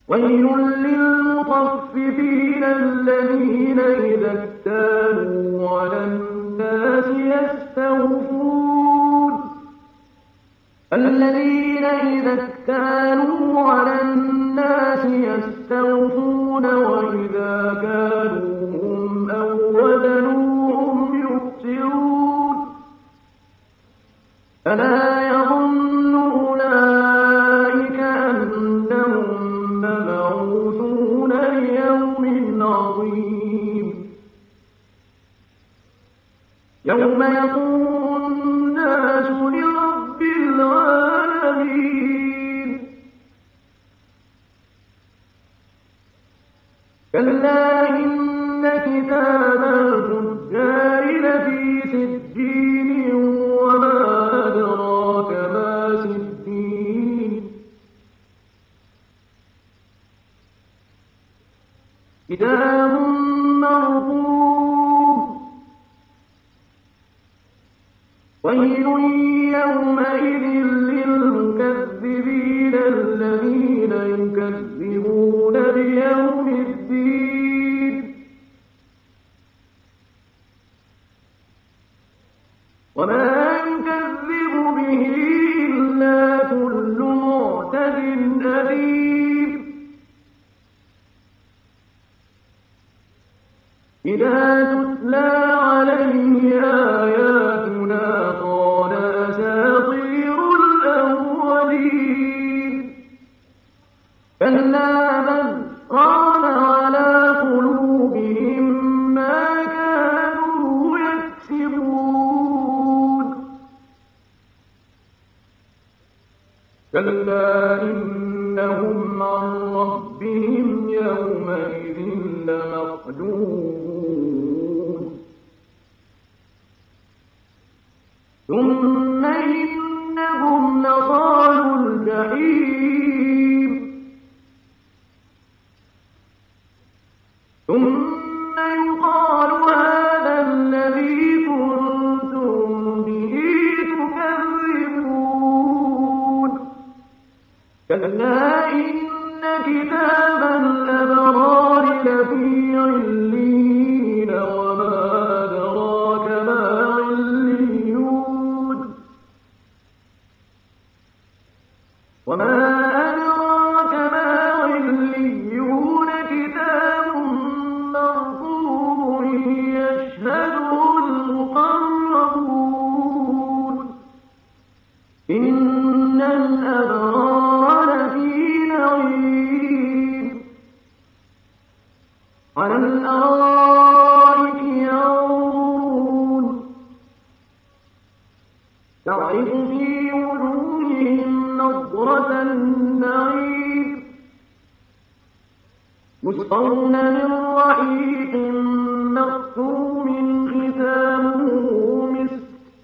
ويل للمطففين الذين إذا اكتالوا على الناس يستوفون وإذا كالوهم أو وزنوهم يخسرون ألا يظن أولئك أنهم مبعوثون ليوم عظيم يوم يقوم الناس لرب العالمين كلا إن كتاب الفجار لفي سجين وما أدراك ما سجين كتاب مرقوم ويل يومئذ للمكذبين الذين يكذبون بيوم الدين وما يكذب به إلا كل معتد أثيم إذا تتلى عليه آياتنا قال أساطير الأولين كلا بل ران على قلوبهم ما كانوا يكسبون كلا إنهم عن ربهم يومئذ لمحجوبون ثم إنهم لصالوا الجحيم ثم يقال هذا الذي كنتم به تكذبون كلا إن كتاب الأبرار لفي عليين وما أدراك ما عليون وما أدراك ما عليون كتاب مرقوم يشهده المقربون إن الأبرار لفي نعيم على الأرائك ينظرون تعرف في وجوههم نضرة النعيم يسقون من رحيق مختوم ختامه مسك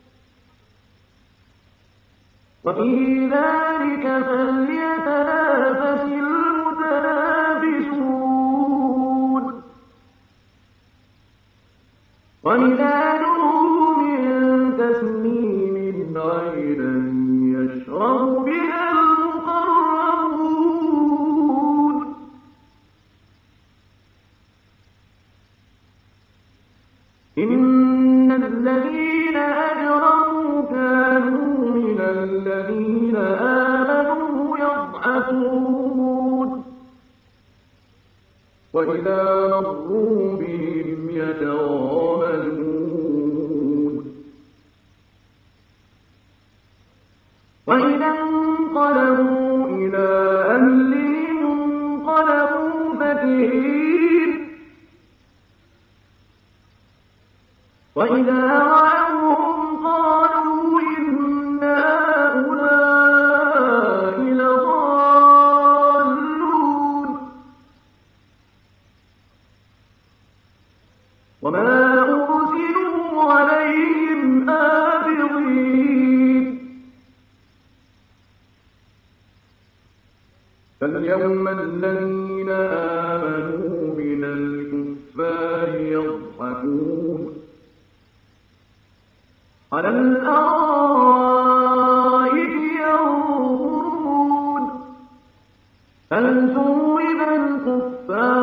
وفي ذلك فليتنافس المتنافسون ومزاجه من تسنيم عينا يشرب بها المقربون إن الذين أجرموا كانوا من الذين آمنوا يضحكون وإذا مروا بهم يتغامزون وإذا انقلبوا إلى أهلهم انقلبوا فكهين وإذا رأوهم قالوا إن هؤلاء لضالون وما أرسلوا عليهم حافظين فاليوم الذين آمنوا من الكفار يضحكون على الأرائك ينظرون هل ثوب الكفار